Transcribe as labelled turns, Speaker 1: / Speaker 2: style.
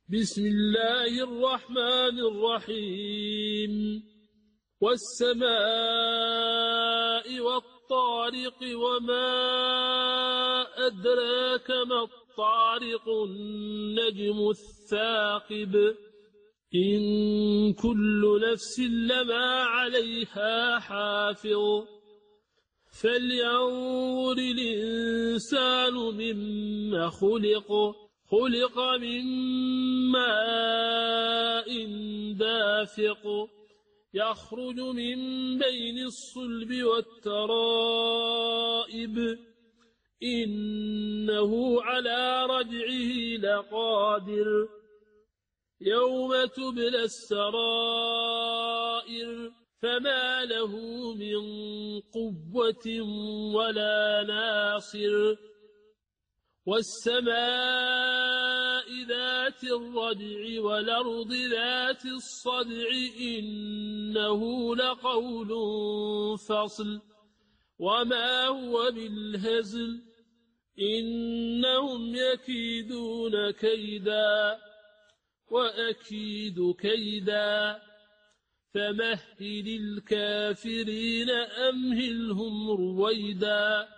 Speaker 1: بسم الله الرحمن الرحيم والسماء والطارق وما أدراك ما الطارق النجم الثاقب إن كل نفس لما عليها حافظ فلينظر الإنسان مما خلق من ماء دافق يخرج من بين الصلب والترائب إنه على رجعه لقادر يوم تبلى السرائر فما له من قوة ولا ناصر والسماء ذات الرجع والأرض ذات الصدع إنه لقول فصل وما هو بالهزل إنهم يكيدون كيدا وأكيد كيدا فمهل الكافرين أمهلهم رويدا